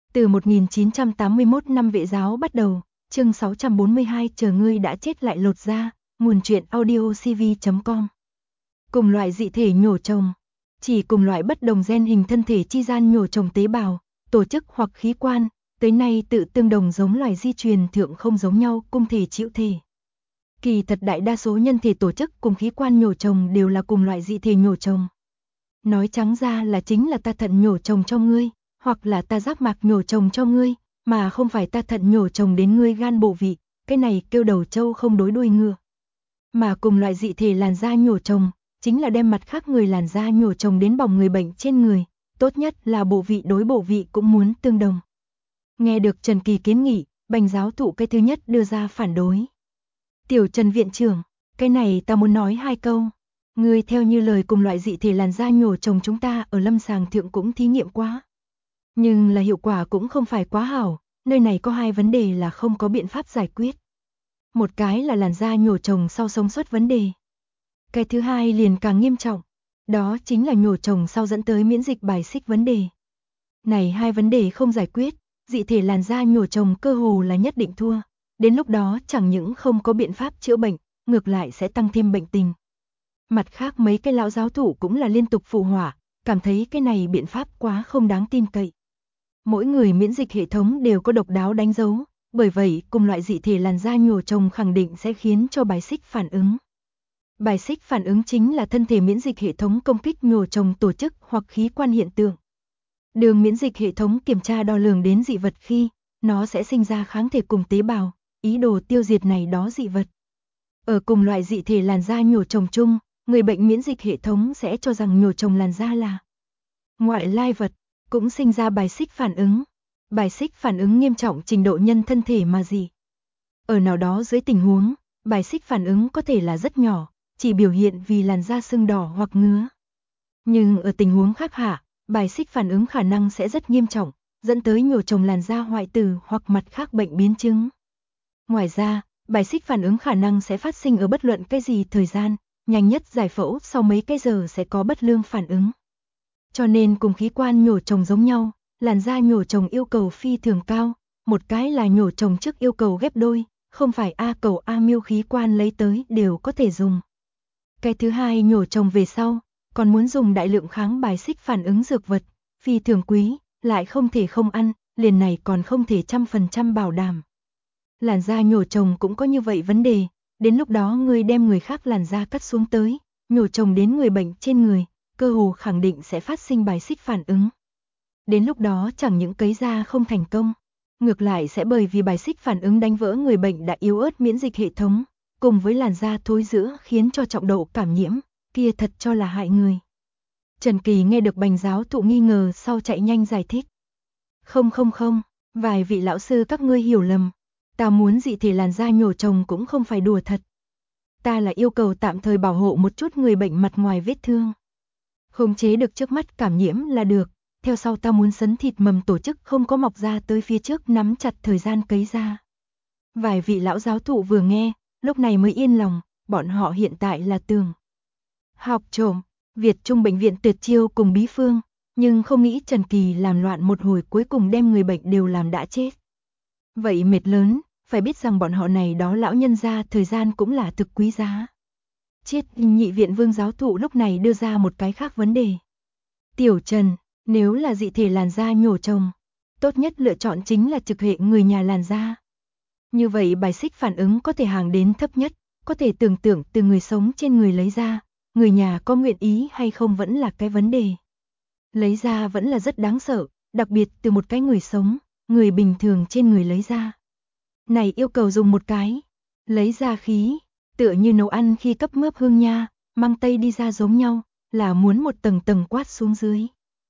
Từ 1981 năm Vệ giáo bắt đầu, chương 642 chờ ngươi đã chết lại lột da, nguồn truyện audiocv.com. Cùng loại dị thể nhổ trồng, chỉ cùng loại bất đồng gen hình thân thể chi gian nhổ trồng tế bào, tổ chức hoặc khí quan, tới nay tự tương đồng giống loài di truyền thượng không giống nhau cung thể chịu thể. Kỳ thật đại đa số nhân thể tổ chức cùng khí quan nhổ trồng đều là cùng loại dị thể nhổ trồng. Nói trắng ra là chính là ta thận nhổ trồng cho ngươi, hoặc là ta giác mạc nhổ trồng cho ngươi, mà không phải ta thận nhổ trồng đến ngươi gan bộ vị, cái này kêu đầu trâu không đối đuôi ngựa. Mà cùng loại dị thể làn da nhổ trồng, chính là đem mặt khác người làn da nhổ trồng đến bỏng người bệnh trên người, tốt nhất là bộ vị đối bộ vị cũng muốn tương đồng. Nghe được Trần Kỳ kiến nghị, Bành giáo thụ cái thứ nhất đưa ra phản đối. Tiểu Trần viện trưởng, cái này ta muốn nói hai câu. Ngươi theo như lời cùng loại dị thể làn da nhổ trồng chúng ta ở lâm sàng thượng cũng thí nghiệm quá. Nhưng là hiệu quả cũng không phải quá hảo, nơi này có hai vấn đề là không có biện pháp giải quyết. Một cái là làn da nhổ trồng sau sống sót vấn đề. Cái thứ hai liền càng nghiêm trọng, đó chính là nhổ trồng sau dẫn tới miễn dịch bài xích vấn đề. Này hai vấn đề không giải quyết, dị thể làn da nhổ trồng cơ hồ là nhất định thua. Đến lúc đó chẳng những không có biện pháp chữa bệnh, ngược lại sẽ tăng thêm bệnh tình. Mặt khác mấy cái lão giáo thủ cũng là liên tục phụ họa, cảm thấy cái này biện pháp quá không đáng tin cậy. Mỗi người miễn dịch hệ thống đều có độc đáo đánh dấu, bởi vậy cùng loại dị thể làn da nhổ trồng khẳng định sẽ khiến cho bài xích phản ứng. Bài xích phản ứng chính là thân thể miễn dịch hệ thống công kích nhổ trồng tổ chức hoặc khí quan hiện tượng. Đường miễn dịch hệ thống kiểm tra đo lường đến dị vật khi, nó sẽ sinh ra kháng thể cùng tế bào, ý đồ tiêu diệt này đó dị vật. Ở cùng loại dị thể làn da nhổ trồng chung, người bệnh miễn dịch hệ thống sẽ cho rằng nhổ trồng làn da là ngoại lai vật, cũng sinh ra bài xích phản ứng. Bài xích phản ứng nghiêm trọng trình độ nhân thân thể mà gì. Ở nào đó dưới tình huống, bài xích phản ứng có thể là rất nhỏ, chỉ biểu hiện vì làn da sưng đỏ hoặc ngứa. Nhưng ở tình huống khác hạ, bài xích phản ứng khả năng sẽ rất nghiêm trọng, dẫn tới nhổ trồng làn da hoại tử hoặc mặt khác bệnh biến chứng. Ngoài ra, bài xích phản ứng khả năng sẽ phát sinh ở bất luận cái gì thời gian, nhanh nhất giải phẫu sau mấy cái giờ sẽ có bất lương phản ứng. Cho nên cùng khí quan nhổ trồng giống nhau, làn da nhổ trồng yêu cầu phi thường cao, một cái là nhổ trồng trước yêu cầu ghép đôi, không phải A cầu A miêu khí quan lấy tới đều có thể dùng. Cái thứ hai nhổ trồng về sau, còn muốn dùng đại lượng kháng bài xích phản ứng dược vật, phi thường quý, lại không thể không ăn, liền này còn không thể 100% bảo đảm. Làn da nhổ trồng cũng có như vậy vấn đề, đến lúc đó người đem người khác làn da cắt xuống tới, nhổ trồng đến người bệnh trên người, cơ hồ khẳng định sẽ phát sinh bài xích phản ứng. Đến lúc đó chẳng những cấy da không thành công, ngược lại sẽ bởi vì bài xích phản ứng đánh vỡ người bệnh đã yếu ớt miễn dịch hệ thống, cùng với làn da thối rữa khiến cho trọng độ cảm nhiễm, kia thật cho là hại người. Trần Kỳ nghe được Bành giáo thụ nghi ngờ sau chạy nhanh giải thích. Không, vài vị lão sư các ngươi hiểu lầm, ta muốn dị thể làn da nhổ trồng cũng không phải đùa thật. Ta là yêu cầu tạm thời bảo hộ một chút người bệnh mặt ngoài vết thương. Khống chế được trước mắt cảm nhiễm là được, theo sau ta muốn sấn thịt mầm tổ chức không có mọc ra tới phía trước nắm chặt thời gian cấy ra. Vài vị lão giáo thụ vừa nghe, lúc này mới yên lòng, bọn họ hiện tại là tường học trộm, Việt Trung bệnh viện tuyệt chiêu cùng bí phương, nhưng không nghĩ Trần Kỳ làm loạn một hồi cuối cùng đem người bệnh đều làm đã chết. Vậy mệt lớn, phải biết rằng bọn họ này đó lão nhân gia thời gian cũng là thực quý giá. Chiết nhị viện Vương giáo thụ lúc này đưa ra một cái khác vấn đề. Tiểu Trần, nếu là dị thể làn da nhổ trồng, tốt nhất lựa chọn chính là trực hệ người nhà làn da. Như vậy bài xích phản ứng có thể hàng đến thấp nhất, có thể tưởng tượng từ người sống trên người lấy ra, người nhà có nguyện ý hay không vẫn là cái vấn đề. Lấy ra vẫn là rất đáng sợ, đặc biệt từ một cái người sống, người bình thường trên người lấy ra. Này yêu cầu dùng một cái, lấy ra khí, tựa như nấu ăn khi cấp mướp hương nha, mang tây đi ra giống nhau, là muốn một tầng tầng quát xuống dưới.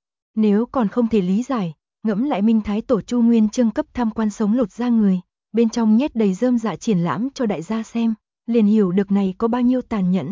Nếu còn không thể lý giải, ngẫm lại Minh Thái Tổ Chu Nguyên Chương cấp tham quan sống lột da người, bên trong nhét đầy rơm dạ triển lãm cho đại gia xem, liền hiểu được này có bao nhiêu tàn nhẫn.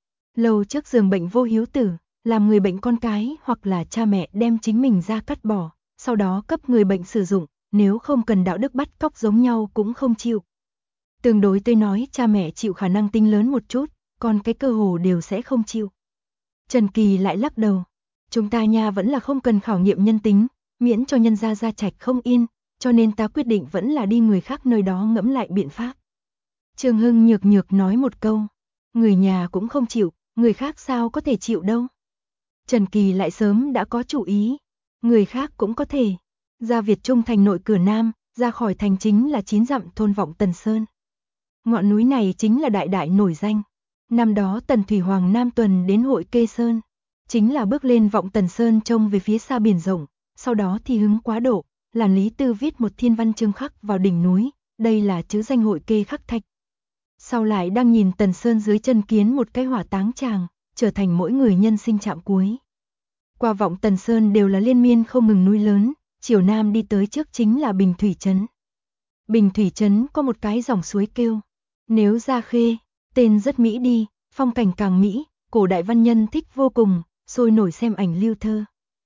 Lâu trước giường bệnh vô hiếu tử, làm người bệnh con cái hoặc là cha mẹ đem chính mình ra cắt bỏ, sau đó cấp người bệnh sử dụng, nếu không cần đạo đức bắt cóc giống nhau cũng không chịu. Tương đối tôi nói cha mẹ chịu khả năng tinh lớn một chút, còn cái cơ hồ đều sẽ không chịu. Trần Kỳ lại lắc đầu, chúng ta nha vẫn là không cần khảo nghiệm nhân tính, miễn cho nhân gia gia trạch không yên, cho nên ta quyết định vẫn là đi người khác nơi đó ngẫm lại biện pháp. Trương Hưng nhược nhược nói một câu, người nhà cũng không chịu, người khác sao có thể chịu đâu. Trần Kỳ lại sớm đã có chủ ý, người khác cũng có thể. Ra Việt Trung thành nội cửa Nam, ra khỏi thành chính là 9 dặm thôn Vọng Tần Sơn. Ngọn núi này chính là đại đại nổi danh. Năm đó Tần Thủy Hoàng Nam tuần đến hội Kê Sơn, chính là bước lên Vọng Tần Sơn trông về phía xa biển rộng, sau đó thì hứng quá độ, làm Lý Tư viết một thiên văn chương khắc vào đỉnh núi, đây là chữ danh hội Kê khắc thạch. Sau lại đang nhìn Tần Sơn dưới chân kiến một cái hỏa táng tràng, trở thành mỗi người nhân sinh chạm cuối. Qua Vọng Tần Sơn đều là liên miên không ngừng núi lớn, chiều nam đi tới trước chính là Bình Thủy Trấn. Bình Thủy Trấn có một cái dòng suối kêu Nếu Gia Khê, tên rất mỹ đi, phong cảnh càng mỹ, cổ đại văn nhân thích vô cùng, sôi nổi xem ảnh lưu thơ.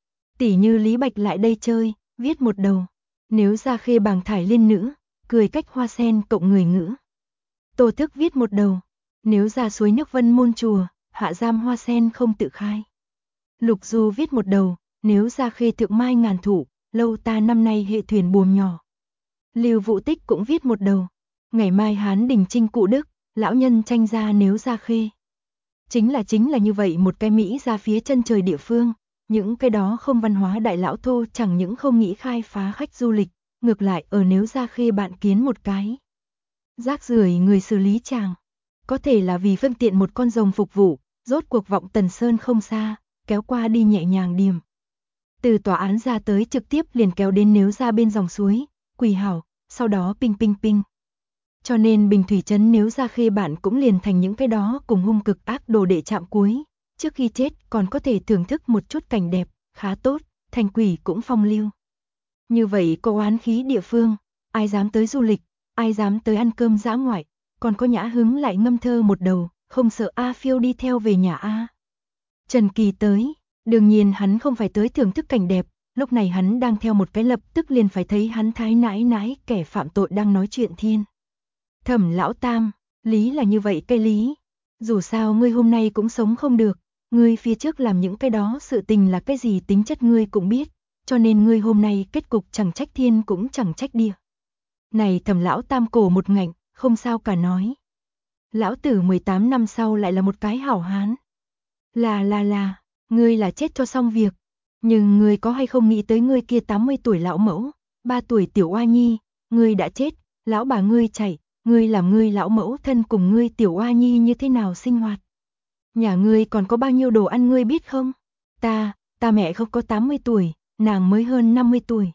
Tỷ như Lý Bạch lại đây chơi, viết một đầu, Nếu Gia Khê bàng thải liên nữ, cười cách hoa sen cộng người ngữ. Tô Thức viết một đầu, Nếu ra suối nước Vân Môn chùa, hạ giam hoa sen không tự khai. Lục Du viết một đầu, Nếu Gia Khê thượng mai ngàn thụ, lâu ta năm nay hệ thuyền buồm nhỏ. Lưu Vũ Tích cũng viết một đầu, ngày mai Hán đình trinh cụ Đức, lão nhân tranh ra Nếu Gia Khê. Chính là như vậy một cái Mỹ ra phía chân trời địa phương, những cái đó không văn hóa đại lão thô chẳng những không nghĩ khai phá khách du lịch, ngược lại ở Nếu Gia Khê bạn kiến một cái rác rưởi người xử lý chàng. Có thể là vì phương tiện một con rồng phục vụ, rốt cuộc Vọng Tần Sơn không xa, kéo qua đi nhẹ nhàng điểm. Từ tòa án ra tới trực tiếp liền kéo đến Nếu ra bên dòng suối, quỳ hảo, sau đó ping ping ping. Cho nên Bình Thủy Trấn Nếu Gia Khê bạn cũng liền thành những cái đó cùng hung cực ác đồ đệ chạm cuối, trước khi chết còn có thể thưởng thức một chút cảnh đẹp, khá tốt, thành quỷ cũng phong lưu. Như vậy có oán khí địa phương, ai dám tới du lịch, ai dám tới ăn cơm dã ngoại, còn có nhã hứng lại ngâm thơ một đầu, không sợ A Phiêu đi theo về nhà A. Trần Kỳ tới, đương nhiên hắn không phải tới thưởng thức cảnh đẹp, lúc này hắn đang theo một cái lập tức liền phải thấy hắn thái nãi nãi kẻ phạm tội đang nói chuyện thiên. Thẩm lão tam, lý là như vậy cây lý, dù sao ngươi hôm nay cũng sống không được, ngươi phía trước làm những cái đó sự tình là cái gì tính chất ngươi cũng biết, cho nên ngươi hôm nay kết cục chẳng trách thiên cũng chẳng trách địa. Này Thẩm lão tam cổ một ngạnh, không sao cả nói. Lão tử 18 năm sau lại là một cái hảo hán. Là, ngươi là chết cho xong việc. Nhưng ngươi có hay không nghĩ tới ngươi kia 80 tuổi lão mẫu, 3 tuổi tiểu oa nhi, ngươi đã chết, lão bà ngươi chạy, ngươi làm ngươi lão mẫu thân cùng ngươi tiểu oa nhi như thế nào sinh hoạt. Nhà ngươi còn có bao nhiêu đồ ăn ngươi biết không? Ta mẹ không có 80 tuổi, nàng mới hơn 50 tuổi.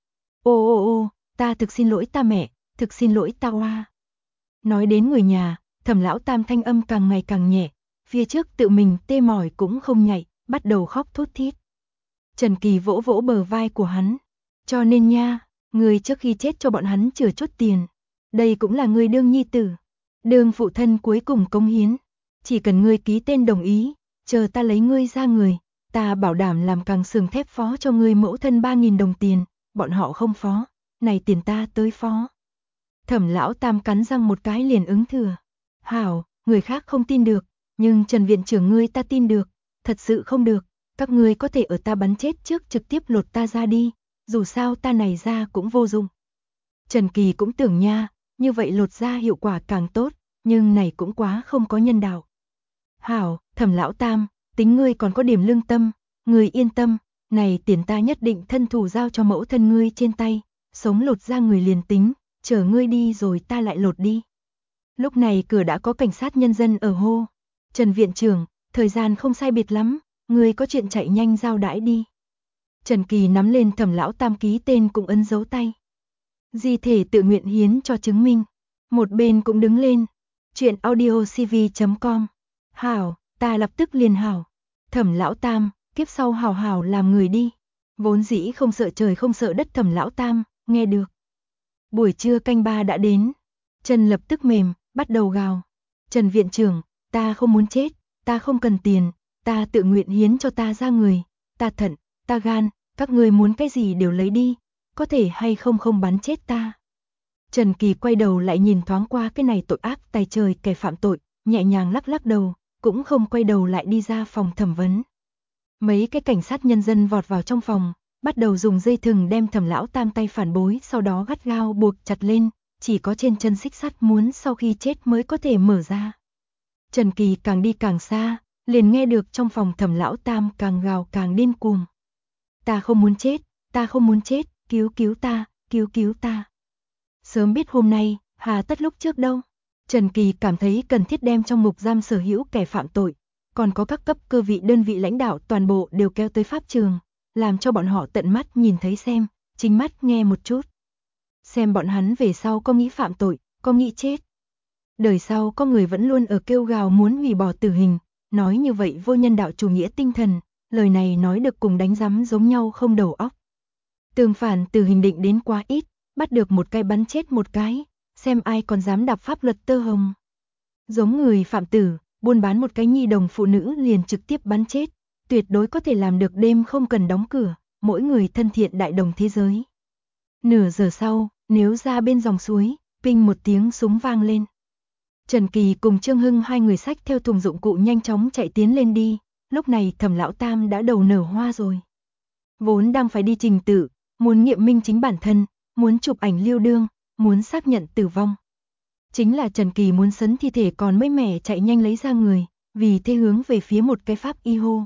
Ô, ta thực xin lỗi ta mẹ, thực xin lỗi ta oa. Nói đến người nhà, Thẩm lão tam thanh âm càng ngày càng nhẹ, phía trước tự mình tê mỏi cũng không nhạy, bắt đầu khóc thút thít. Trần Kỳ vỗ vỗ bờ vai của hắn, cho nên nha, ngươi trước khi chết cho bọn hắn chừa chút tiền, đây cũng là ngươi đương nhi tử, đương phụ thân cuối cùng cống hiến, chỉ cần ngươi ký tên đồng ý, chờ ta lấy ngươi ra người, ta bảo đảm làm càng sừng thép phó cho ngươi mẫu thân 3.000 đồng tiền, bọn họ không phó, này tiền ta tới phó. Thẩm lão tam cắn răng một cái liền ứng thừa. Hảo, người khác không tin được, nhưng Trần viện trưởng ngươi ta tin được, thật sự không được, các ngươi có thể ở ta bắn chết trước trực tiếp lột ta ra đi, dù sao ta này ra cũng vô dụng. Trần Kỳ cũng tưởng nha, như vậy lột ra hiệu quả càng tốt, nhưng này cũng quá không có nhân đạo. Hảo, Thẩm lão tam, tính ngươi còn có điểm lương tâm, ngươi yên tâm, này tiền ta nhất định thân thủ giao cho mẫu thân ngươi trên tay, sống lột ra người liền tính, chờ ngươi đi rồi ta lại lột đi. Lúc này cửa đã có cảnh sát nhân dân ở hô. Trần viện trưởng, thời gian không sai biệt lắm, ngươi có chuyện chạy nhanh giao đãi đi. Trần Kỳ nắm lên Thẩm lão tam ký tên cũng ấn dấu tay. Di thể tự nguyện hiến cho chứng minh. Một bên cũng đứng lên. Chuyện audiocv.com. Hảo, ta lập tức liền hảo. Thẩm lão tam, kiếp sau hảo hảo làm người đi. Vốn dĩ không sợ trời không sợ đất Thẩm lão tam, nghe được. Buổi trưa canh ba đã đến. Chân lập tức mềm, bắt đầu gào. Trần viện trưởng, ta không muốn chết, ta không cần tiền, ta tự nguyện hiến cho ta ra người, ta thận, ta gan, các ngươi muốn cái gì đều lấy đi, có thể hay không không bắn chết ta. Trần Kỳ quay đầu lại nhìn thoáng qua cái này tội ác tài trời kẻ phạm tội, nhẹ nhàng lắc lắc đầu, cũng không quay đầu lại đi ra phòng thẩm vấn. Mấy cái cảnh sát nhân dân vọt vào trong phòng, bắt đầu dùng dây thừng đem Thẩm lão tam tay phản bối, sau đó gắt gao buộc chặt lên, chỉ có trên chân xích sắt muốn sau khi chết mới có thể mở ra. Trần Kỳ càng đi càng xa, liền nghe được trong phòng Thẩm lão tam càng gào càng điên cuồng. Ta không muốn chết, ta không muốn chết, cứu cứu ta, cứu cứu ta. Sớm biết hôm nay, hà tất lúc trước đâu. Trần Kỳ cảm thấy cần thiết đem trong ngục giam sở hữu kẻ phạm tội, còn có các cấp cơ vị đơn vị lãnh đạo toàn bộ đều kéo tới pháp trường, làm cho bọn họ tận mắt nhìn thấy xem, chính mắt nghe một chút. Xem bọn hắn về sau có nghĩ phạm tội, có nghĩ chết. Đời sau có người vẫn luôn ở kêu gào muốn hủy bỏ tử hình, nói như vậy vô nhân đạo chủ nghĩa tinh thần, lời này nói được cùng đánh rắm giống nhau không đầu óc. Tương phản tử hình định đến quá ít, bắt được một cái bắn chết một cái, xem ai còn dám đạp pháp luật tơ hồng. Giống người phạm tử, buôn bán một cái nhi đồng phụ nữ liền trực tiếp bắn chết, tuyệt đối có thể làm được đêm không cần đóng cửa, mỗi người thân thiện đại đồng thế giới. Nửa giờ sau, nếu ra bên dòng suối, pinh một tiếng súng vang lên. Trần Kỳ cùng Trương Hưng hai người xách theo thùng dụng cụ nhanh chóng chạy tiến lên đi, lúc này Thẩm lão tam đã đầu nở hoa rồi. Vốn đang phải đi trình tự, muốn nghiệm minh chính bản thân, muốn chụp ảnh lưu đương, muốn xác nhận tử vong. Chính là Trần Kỳ muốn sấn thi thể còn mới mẻ chạy nhanh lấy ra người, vì thế hướng về phía một cái pháp y hô.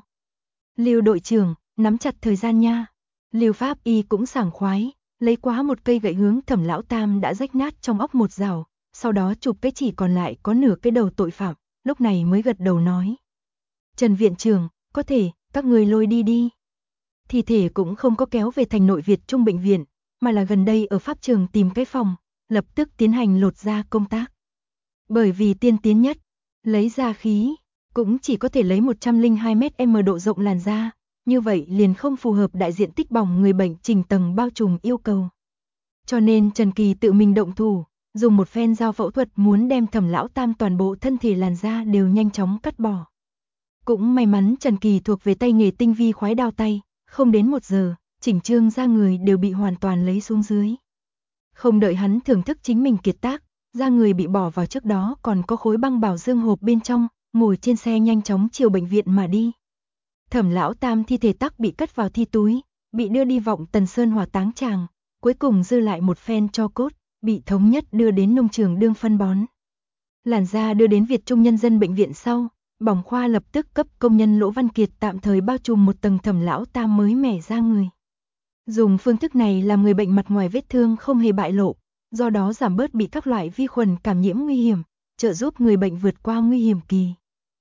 Lưu đội trưởng, nắm chặt thời gian nha. Lưu pháp y cũng sảng khoái, lấy quá một cây gậy hướng Thẩm lão tam đã rách nát trong óc một rào, sau đó chụp cái chỉ còn lại có nửa cái đầu tội phạm, lúc này mới gật đầu nói. Trần viện trưởng, có thể, các người lôi đi đi. Thi thể cũng không có kéo về thành nội Việt Trung bệnh viện, mà là gần đây ở pháp trường tìm cái phòng, lập tức tiến hành lột da công tác. Bởi vì tiên tiến nhất, lấy da khí, cũng chỉ có thể lấy 102 m độ rộng làn da, như vậy liền không phù hợp đại diện tích bỏng người bệnh trình tầng bao trùm yêu cầu. Cho nên Trần Kỳ tự mình động thủ, dùng một phen dao phẫu thuật muốn đem Thẩm lão tam toàn bộ thân thể làn da đều nhanh chóng cắt bỏ. Cũng may mắn Trần Kỳ thuộc về tay nghề tinh vi khoái đao tay, không đến 1 giờ, chỉnh trương da người đều bị hoàn toàn lấy xuống dưới. Không đợi hắn thưởng thức chính mình kiệt tác, da người bị bỏ vào trước đó còn có khối băng bảo dương hộp bên trong, ngồi trên xe nhanh chóng chiều bệnh viện mà đi. Thẩm lão tam thi thể tắc bị cất vào thi túi, bị đưa đi Vọng Tần Sơn hỏa táng tràng, cuối cùng dư lại một phen tro cốt, bị thống nhất đưa đến nông trường đương phân bón. Làn da đưa đến Việt Trung Nhân dân bệnh viện sau, bỏng khoa lập tức cấp công nhân Lỗ Văn Kiệt tạm thời bao trùm một tầng Thẩm lão tam mới mẻ da người. Dùng phương thức này làm người bệnh mặt ngoài vết thương không hề bại lộ, do đó giảm bớt bị các loại vi khuẩn cảm nhiễm nguy hiểm, trợ giúp người bệnh vượt qua nguy hiểm kỳ.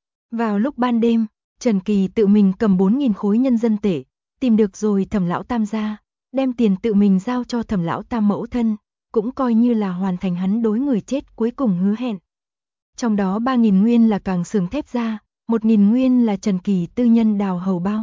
Vào lúc ban đêm, Trần Kỳ tự mình cầm 4.000 khối nhân dân tệ, tìm được rồi Thẩm lão tam ra, đem tiền tự mình giao cho Thẩm lão tam mẫu thân, cũng coi như là hoàn thành hắn đối người chết cuối cùng hứa hẹn. Trong đó 3.000 nguyên là Càng Xưởng Thép ra, 1.000 nguyên là Trần Kỳ tư nhân đào hầu bao.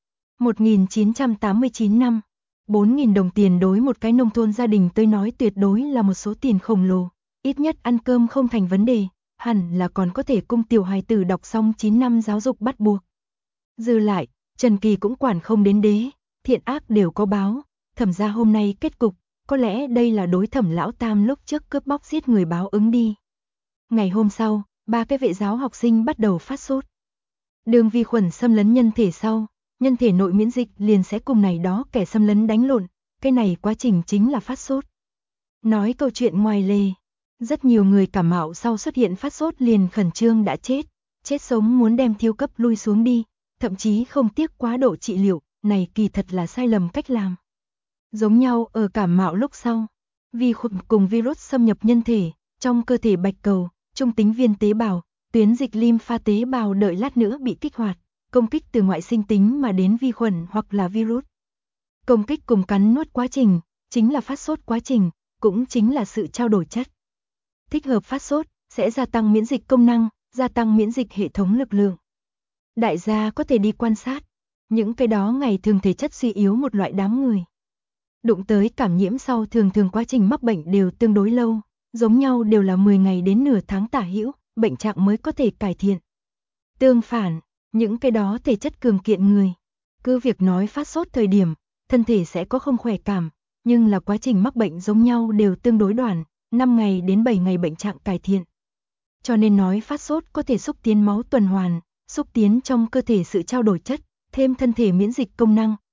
1989 năm, 4.000 đồng tiền đối một cái nông thôn gia đình tôi nói tuyệt đối là một số tiền khổng lồ, ít nhất ăn cơm không thành vấn đề, hẳn là còn có thể cung tiểu hài tử đọc xong 9 năm giáo dục bắt buộc. Dư lại, Trần Kỳ cũng quản không đến đế, thiện ác đều có báo, Thẩm gia hôm nay kết cục, có lẽ đây là đối Thẩm lão tam lúc trước cướp bóc giết người báo ứng đi. Ngày hôm sau, 3 cái vệ giáo học sinh bắt đầu phát sốt. Đường vi khuẩn xâm lấn nhân thể sau, nhân thể nội miễn dịch liền sẽ cùng này đó kẻ xâm lấn đánh lộn, cái này quá trình chính là phát sốt. Nói câu chuyện ngoài lề, rất nhiều người cảm mạo sau xuất hiện phát sốt liền khẩn trương đã chết sống muốn đem thiêu cấp lui xuống đi, thậm chí không tiếc quá độ trị liệu, này kỳ thật là sai lầm cách làm. Giống nhau ở cảm mạo lúc sau, vi khuẩn cùng virus xâm nhập nhân thể, trong cơ thể bạch cầu, trung tính viên tế bào, tuyến dịch lympha tế bào đợi lát nữa bị kích hoạt, công kích từ ngoại sinh tính mà đến vi khuẩn hoặc là virus. Công kích cùng cắn nuốt quá trình, chính là phát sốt quá trình, cũng chính là sự trao đổi chất. Thích hợp phát sốt, sẽ gia tăng miễn dịch công năng, gia tăng miễn dịch hệ thống lực lượng. Đại gia có thể đi quan sát, những cái đó ngày thường thể chất suy yếu một loại đám người. Đụng tới cảm nhiễm sau thường quá trình mắc bệnh đều tương đối lâu, giống nhau đều là 10 ngày đến nửa tháng tả hữu, bệnh trạng mới có thể cải thiện. Tương phản, những cái đó thể chất cường kiện người, cứ việc nói phát sốt thời điểm, thân thể sẽ có không khỏe cảm, nhưng là quá trình mắc bệnh giống nhau đều tương đối đoạn, 5 ngày đến 7 ngày bệnh trạng cải thiện. Cho nên nói phát sốt có thể xúc tiến máu tuần hoàn, xúc tiến trong cơ thể sự trao đổi chất, thêm thân thể miễn dịch công năng,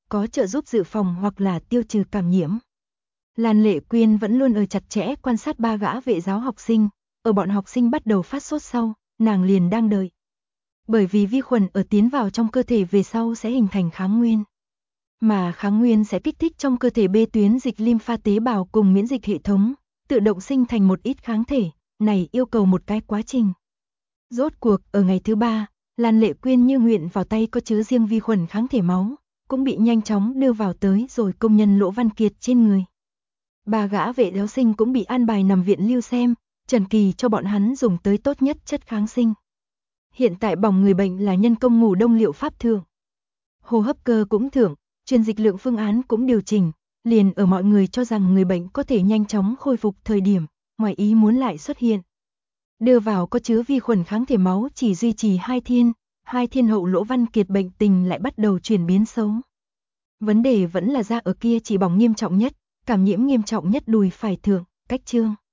có trợ giúp dự phòng hoặc là tiêu trừ cảm nhiễm. Lan Lệ Quyên vẫn luôn ở chặt chẽ quan sát 3 gã vệ giáo học sinh, ở bọn học sinh bắt đầu phát sốt sau, nàng liền đang đợi. Bởi vì vi khuẩn ở tiến vào trong cơ thể về sau sẽ hình thành kháng nguyên. Mà kháng nguyên sẽ kích thích trong cơ thể bê tuyến dịch lympha tế bào cùng miễn dịch hệ thống, tự động sinh thành một ít kháng thể, này yêu cầu một cái quá trình. Rốt cuộc, ở ngày thứ 3, Lan Lệ Quyên như nguyện vào tay có chứa riêng vi khuẩn kháng thể máu, cũng bị nhanh chóng đưa vào tới rồi công nhân Lỗ Văn Kiệt trên người. 3 gã vệ giáo sinh cũng bị an bài nằm viện lưu xem, Trần Kỳ cho bọn hắn dùng tới tốt nhất chất kháng sinh. Hiện tại bỏng người bệnh là nhân công ngủ đông liệu pháp thượng. Hô hấp cơ cũng thượng, truyền dịch lượng phương án cũng điều chỉnh, liền ở mọi người cho rằng người bệnh có thể nhanh chóng khôi phục thời điểm, ngoài ý muốn lại xuất hiện. Đưa vào có chứa vi khuẩn kháng thể máu chỉ duy trì 2 thiên hậu Lỗ Văn Kiệt bệnh tình lại bắt đầu chuyển biến xấu. Vấn đề vẫn là ra ở kia chỉ bỏng nghiêm trọng nhất, cảm nhiễm nghiêm trọng nhất đùi phải thượng, cách trương.